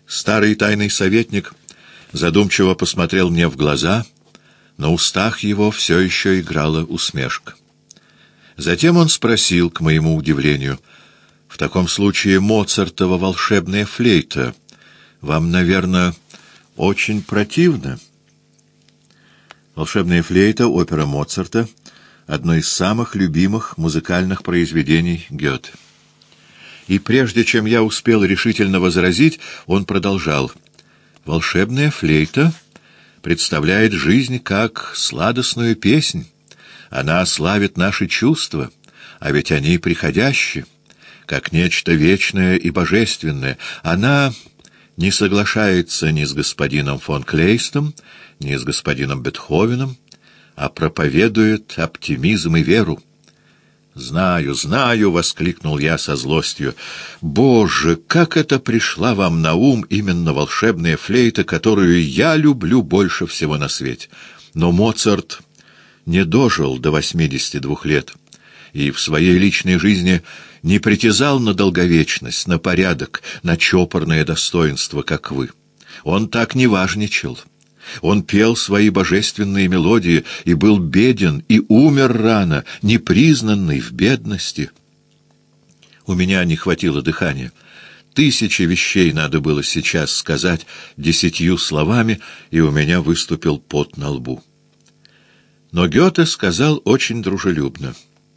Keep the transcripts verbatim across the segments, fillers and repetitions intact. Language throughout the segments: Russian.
Старый тайный советник задумчиво посмотрел мне в глаза, на устах его все еще играла усмешка. Затем он спросил, к моему удивлению: «В таком случае Моцартова волшебная флейта вам, наверное, очень противна?» «Волшебная флейта» — опера Моцарта, одно из самых любимых музыкальных произведений Гёте. И прежде чем я успел решительно возразить, он продолжал: «Волшебная флейта представляет жизнь как сладостную песнь. Она славит наши чувства, а ведь они приходящие, как нечто вечное и божественное. Она не соглашается ни с господином фон Клейстом, ни с господином Бетховеном, а проповедует оптимизм и веру». «Знаю, знаю!» — воскликнул я со злостью. «Боже, как это пришла вам на ум именно волшебная флейта, которую я люблю больше всего на свете! Но Моцарт не дожил до восьмидесяти двух лет и в своей личной жизни не притязал на долговечность, на порядок, на чопорное достоинство, как вы. Он так не важничал. Он пел свои божественные мелодии и был беден, и умер рано, непризнанный в бедности. У меня не хватило дыхания. Тысячи вещей надо было сейчас сказать десятью словами, и у меня выступил пот на лбу. Но Гёте сказал очень дружелюбно: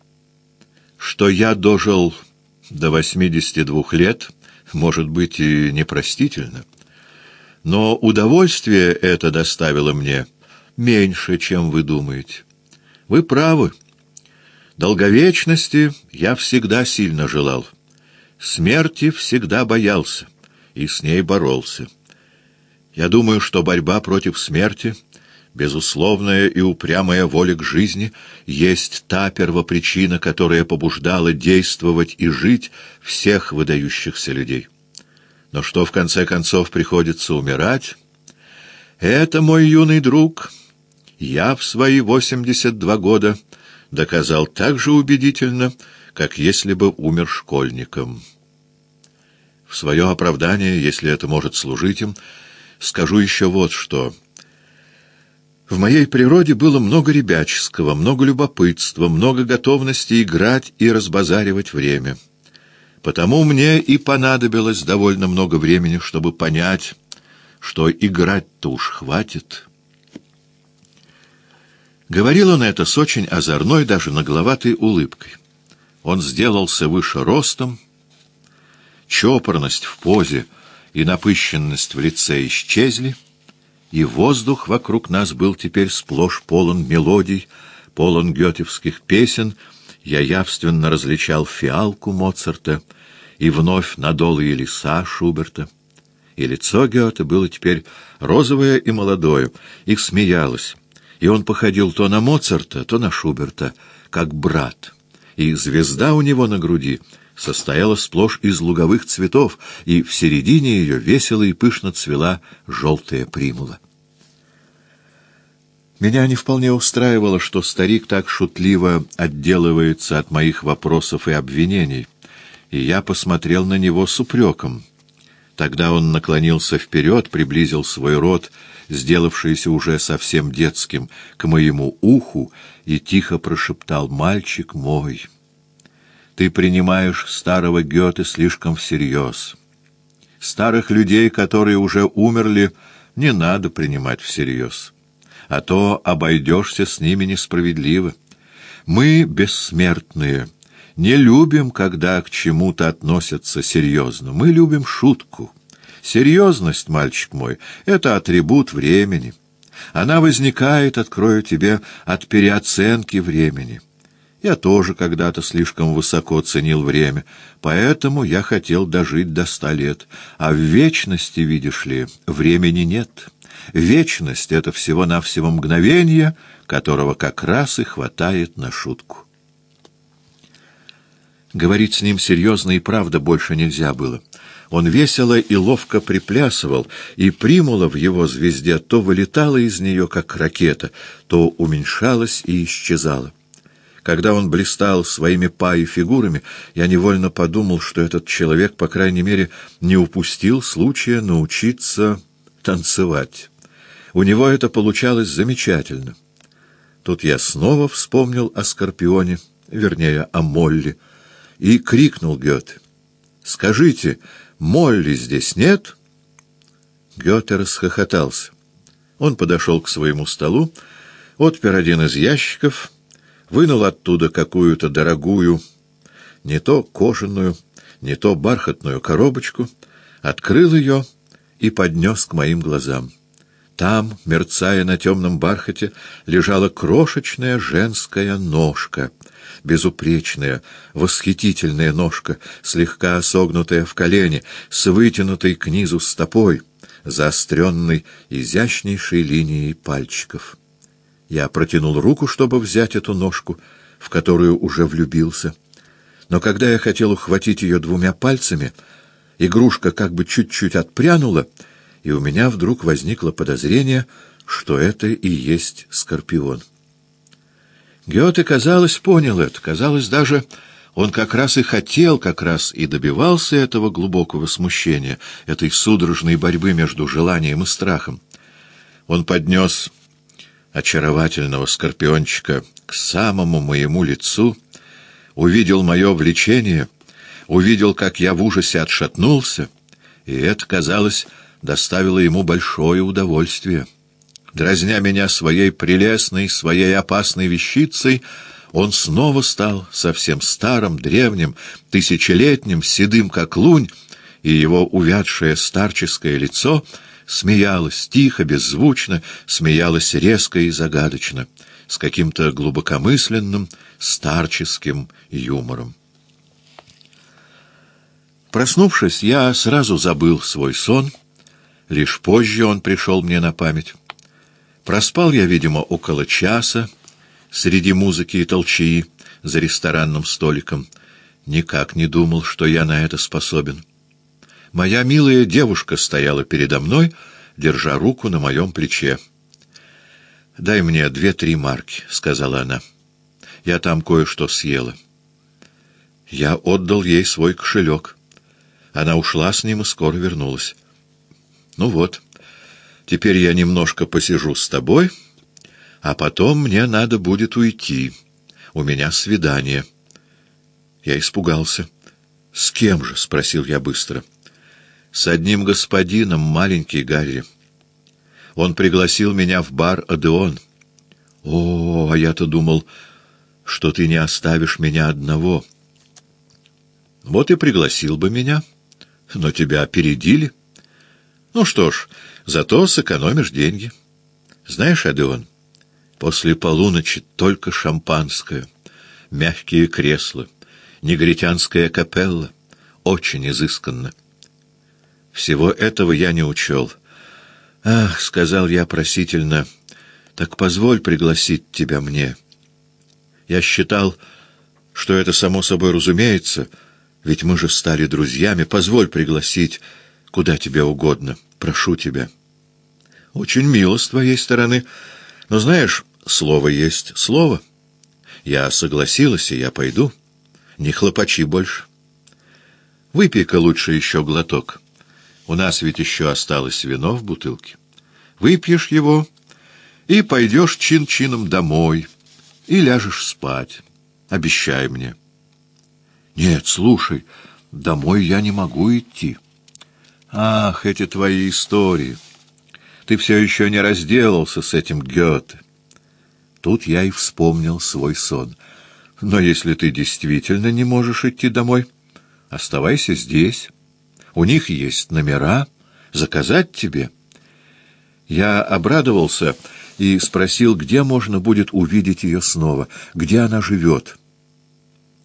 «Что я дожил до восьмидесяти двух лет, может быть, и непростительно. Но удовольствие это доставило мне меньше, чем вы думаете. Вы правы. Долговечности я всегда сильно желал. Смерти всегда боялся и с ней боролся. Я думаю, что борьба против смерти, безусловная и упрямая воля к жизни, есть та первопричина, которая побуждала действовать и жить всех выдающихся людей. Но что в конце концов приходится умирать, это, мой юный друг, я в свои восемьдесят два года доказал так же убедительно, как если бы умер школьником. В свое оправдание, если это может служить им, скажу еще вот что. В моей природе было много ребяческого, много любопытства, много готовности играть и разбазаривать время. Потому мне и понадобилось довольно много времени, чтобы понять, что играть-то уж хватит. Говорил он это с очень озорной, даже нагловатой улыбкой. Он сделался выше ростом, чопорность в позе и напыщенность в лице исчезли, и воздух вокруг нас был теперь сплошь полон мелодий, полон гётевских песен. Я явственно различал фиалку Моцарта и вновь надолые леса Шуберта. И лицо Гёте было теперь розовое и молодое, и смеялось, и он походил то на Моцарта, то на Шуберта, как брат, и звезда у него на груди состояла сплошь из луговых цветов, и в середине ее весело и пышно цвела желтая примула. Меня не вполне устраивало, что старик так шутливо отделывается от моих вопросов и обвинений, и я посмотрел на него с упреком. Тогда он наклонился вперед, приблизил свой рот, сделавшийся уже совсем детским, к моему уху, и тихо прошептал: «Мальчик мой, ты принимаешь старого Гёте слишком всерьез. Старых людей, которые уже умерли, не надо принимать всерьез, а то обойдешься с ними несправедливо. Мы, бессмертные, не любим, когда к чему-то относятся серьезно. Мы любим шутку. Серьезность, мальчик мой, — это атрибут времени. Она возникает, открою тебе, от переоценки времени. Я тоже когда-то слишком высоко ценил время, поэтому я хотел дожить до ста лет. А в вечности, видишь ли, времени нет. Вечность — это всего-навсего мгновение, которого как раз и хватает на шутку». Говорить с ним серьезно и правда больше нельзя было. Он весело и ловко приплясывал, и примула в его звезде то вылетала из нее, как ракета, то уменьшалась и исчезала. Когда он блистал своими па и фигурами, я невольно подумал, что этот человек, по крайней мере, не упустил случая научиться танцевать. У него это получалось замечательно. Тут я снова вспомнил о Скорпионе, вернее, о Молли, и крикнул Гёте: «Скажите, Молли здесь нет?» Гёте расхохотался. Он подошел к своему столу, отпер один из ящиков, вынул оттуда какую-то дорогую, не то кожаную, не то бархатную коробочку, открыл ее и поднес к моим глазам. Там, мерцая на темном бархате, лежала крошечная женская ножка, безупречная, восхитительная ножка, слегка согнутая в колени, с вытянутой к низу стопой, заостренной изящнейшей линией пальчиков. Я протянул руку, чтобы взять эту ножку, в которую уже влюбился. Но когда я хотел ухватить ее двумя пальцами, игрушка как бы чуть-чуть отпрянула, и у меня вдруг возникло подозрение, что это и есть Скорпион. Гёте, казалось, понял это. Казалось, даже он как раз и хотел, как раз и добивался этого глубокого смущения, этой судорожной борьбы между желанием и страхом. Он поднес очаровательного скорпиончика к самому моему лицу, увидел мое влечение, увидел, как я в ужасе отшатнулся, и это, казалось, доставило ему большое удовольствие. Дразня меня своей прелестной, своей опасной вещицей, он снова стал совсем старым, древним, тысячелетним, седым, как лунь, и его увядшее старческое лицо смеялось тихо, беззвучно, смеялось резко и загадочно, с каким-то глубокомысленным, старческим юмором. Проснувшись, я сразу забыл свой сон, лишь позже он пришел мне на память. Проспал я, видимо, около часа среди музыки и толчии за ресторанным столиком. Никак не думал, что я на это способен. Моя милая девушка стояла передо мной, держа руку на моем плече. «Дай мне две-три марки», — сказала она. «Я там кое-что съела». Я отдал ей свой кошелек. Она ушла с ним и скоро вернулась. «Ну вот, теперь я немножко посижу с тобой, а потом мне надо будет уйти. У меня свидание». Я испугался. «С кем же?» — спросил я быстро. «С одним господином, маленький Гарри. Он пригласил меня в бар «Одеон». О, а я-то думал, что ты не оставишь меня одного. Вот и пригласил бы меня, но тебя опередили. Ну что ж, зато сэкономишь деньги. Знаешь, «Одеон», после полуночи только шампанское, мягкие кресла, негритянская капелла, очень изысканно. Всего этого я не учел. «Ах», — сказал я просительно, — «так позволь пригласить тебя мне». Я считал, что это само собой разумеется, ведь мы же стали друзьями. Позволь пригласить куда тебе угодно, прошу тебя. Очень мило с твоей стороны, но, знаешь, слово есть слово. Я согласилась, и я пойду. Не хлопочи больше. Выпей-ка лучше еще глоток. У нас ведь еще осталось вино в бутылке. Выпьешь его и пойдешь чин-чином домой, и ляжешь спать. Обещай мне. Нет, слушай, домой я не могу идти. Ах, эти твои истории. Ты все еще не разделался с этим Гёте. Тут я и вспомнил свой сон. Но если ты действительно не можешь идти домой, оставайся здесь. У них есть номера. Заказать тебе. Я обрадовался и спросил, где можно будет увидеть ее снова, где она живет.